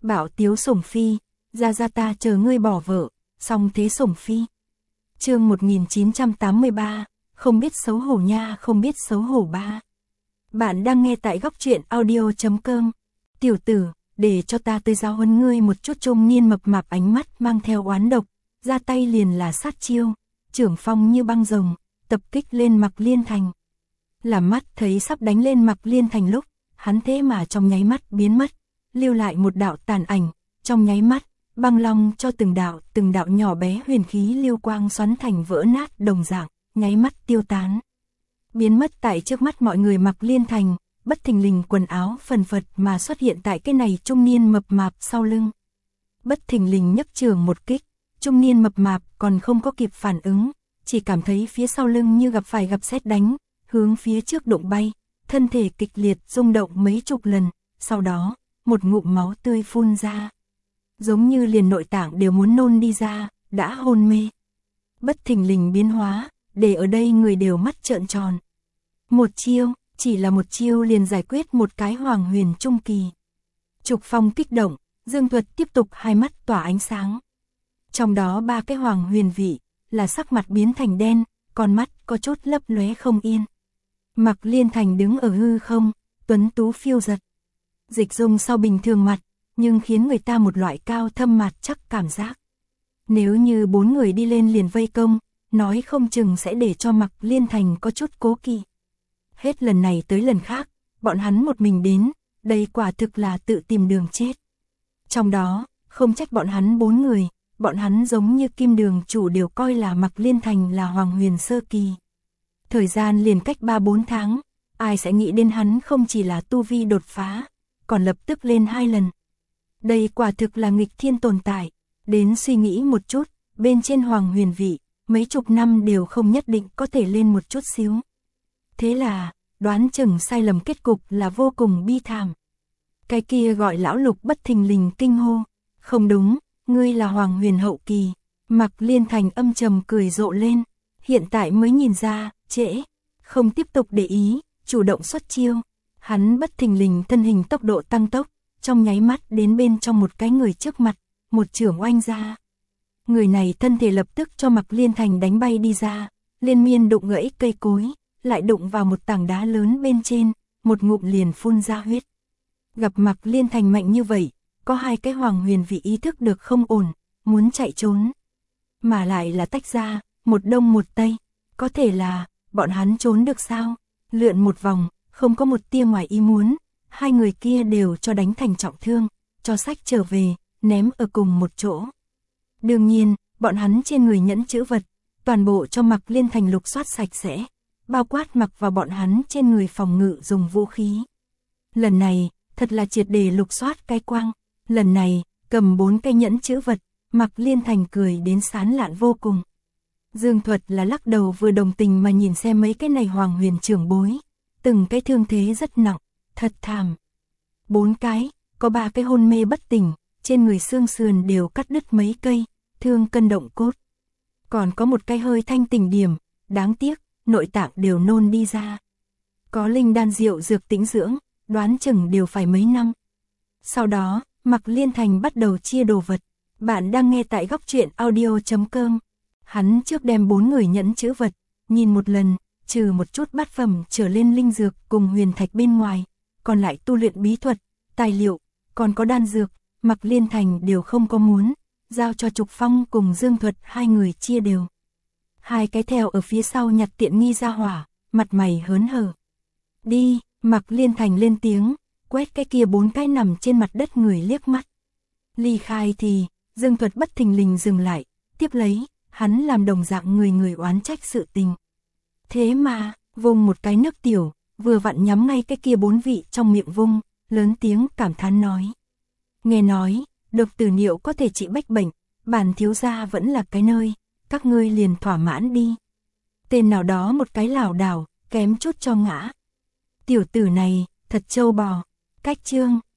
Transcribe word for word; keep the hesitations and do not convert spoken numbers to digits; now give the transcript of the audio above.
Bảo tiếu sủng phi, ra ra ta chờ ngươi bỏ vợ, xong thế sủng phi. Chương một nghìn chín trăm tám mươi ba, không biết xấu hổ nha, không biết xấu hổ ba. Bạn đang nghe tại góc truyện audio chấm com. Tiểu tử, để cho ta tới giáo huấn ngươi một chút. Trung niên mập mạp ánh mắt mang theo oán độc, ra tay liền là sát chiêu, trưởng phong như băng rồng, tập kích lên Mạc Liên Thành. Làm mắt thấy sắp đánh lên Mạc Liên Thành lúc, hắn thế mà trong nháy mắt biến mất, lưu lại một đạo tàn ảnh, trong nháy mắt, băng long cho từng đạo, từng đạo nhỏ bé huyền khí lưu quang xoắn thành vỡ nát đồng dạng, nháy mắt tiêu tán. Biến mất tại trước mắt mọi người. Mạc Liên Thành, bất thình lình quần áo phần phật mà xuất hiện tại cái này trung niên mập mạp sau lưng. Bất thình lình nhấc trường một kích, trung niên mập mạp còn không có kịp phản ứng, chỉ cảm thấy phía sau lưng như gặp phải gặp sét đánh, hướng phía trước đụng bay, thân thể kịch liệt rung động mấy chục lần, sau đó, một ngụm máu tươi phun ra. Giống như liền nội tạng đều muốn nôn đi ra, đã hôn mê. Bất thình lình biến hóa, để ở đây người đều mắt trợn tròn. Một chiêu, chỉ là một chiêu liền giải quyết một cái Hoàng Huyền trung kỳ. Trục Phong kích động, Dương Thuật tiếp tục hai mắt tỏa ánh sáng. Trong đó ba cái Hoàng Huyền vị, là sắc mặt biến thành đen, con mắt có chút lấp lóe không yên. Mạc Liên Thành đứng ở hư không, tuấn tú phiêu giật. Dịch dung sau bình thường mặt, nhưng khiến người ta một loại cao thâm mặt chắc cảm giác. Nếu như bốn người đi lên liền vây công, nói không chừng sẽ để cho Mạc Liên Thành có chút cố kỵ. Hết lần này tới lần khác, bọn hắn một mình đến, đây quả thực là tự tìm đường chết. Trong đó, không trách bọn hắn bốn người, bọn hắn giống như Kim Đường chủ đều coi là Mạc Liên Thành là Hoàng Huyền sơ kỳ. Thời gian liền cách ba bốn tháng, ai sẽ nghĩ đến hắn không chỉ là tu vi đột phá, còn lập tức lên hai lần. Đây quả thực là nghịch thiên tồn tại, đến suy nghĩ một chút, bên trên Hoàng Huyền vị, mấy chục năm đều không nhất định có thể lên một chút xíu. Thế là, đoán chừng sai lầm kết cục là vô cùng bi thảm. Cái kia gọi lão Lục bất thình lình kinh hô, không đúng, ngươi là Hoàng Huyền hậu kỳ. Mạc Liên Thành âm trầm cười rộ lên, hiện tại mới nhìn ra, trễ, không tiếp tục để ý, chủ động xuất chiêu. Hắn bất thình lình thân hình tốc độ tăng tốc, trong nháy mắt đến bên trong một cái người trước mặt, một chưởng oanh ra. Người này thân thể lập tức cho Mạc Liên Thành đánh bay đi ra, liên miên đụng gãy cây cối, lại đụng vào một tảng đá lớn bên trên, một ngụm liền phun ra huyết. Gặp Mạc Liên Thành mạnh như vậy, có hai cái Hoàng Huyền vị ý thức được không ổn, muốn chạy trốn. Mà lại là tách ra, một đông một tây, có thể là, bọn hắn trốn được sao? Lượn một vòng, không có một tia ngoài ý muốn, hai người kia đều cho đánh thành trọng thương, cho sách trở về, ném ở cùng một chỗ. Đương nhiên, bọn hắn trên người nhẫn chữ vật, toàn bộ cho Mạc Liên Thành lục soát sạch sẽ, bao quát mặc vào bọn hắn trên người phòng ngự dùng vũ khí. Lần này, thật là triệt để lục soát cái quang, lần này, cầm bốn cây nhẫn chữ vật, Mạc Liên Thành cười đến sán lạn vô cùng. Dương Thuật là lắc đầu vừa đồng tình mà nhìn xem mấy cái này Hoàng Huyền trưởng bối, từng cái thương thế rất nặng, thật thảm. Bốn cái, có ba cái hôn mê bất tỉnh, trên người xương sườn đều cắt đứt mấy cây, thương cân động cốt. Còn có một cái hơi thanh tỉnh điểm, đáng tiếc, nội tạng đều nôn đi ra. Có linh đan rượu dược tĩnh dưỡng, đoán chừng đều phải mấy năm. Sau đó, Mạc Liên Thành bắt đầu chia đồ vật. Bạn đang nghe tại góc truyện audio chấm com. Hắn trước đem bốn người nhẫn chữ vật, nhìn một lần, trừ một chút bát phẩm trở lên linh dược cùng huyền thạch bên ngoài, còn lại tu luyện bí thuật, tài liệu, còn có đan dược, Mạc Liên Thành đều không có muốn, giao cho Trục Phong cùng Dương Thuật hai người chia đều. Hai cái theo ở phía sau nhặt tiện nghi ra hỏa, mặt mày hớn hở. Đi, Mạc Liên Thành lên tiếng, quét cái kia bốn cái nằm trên mặt đất người liếc mắt. Ly khai thì, Dương Thuật bất thình lình dừng lại, tiếp lấy, hắn làm đồng dạng người người oán trách sự tình. Thế mà, vùng một cái nước tiểu, vừa vặn nhắm ngay cái kia bốn vị trong miệng vung, lớn tiếng cảm thán nói. Nghe nói, độc tử niệu có thể trị bách bệnh, bản thiếu gia vẫn là cái nơi, các ngươi liền thỏa mãn đi. Tên nào đó một cái lảo đảo, kém chút cho ngã. Tiểu tử này, thật trâu bò, cách chương.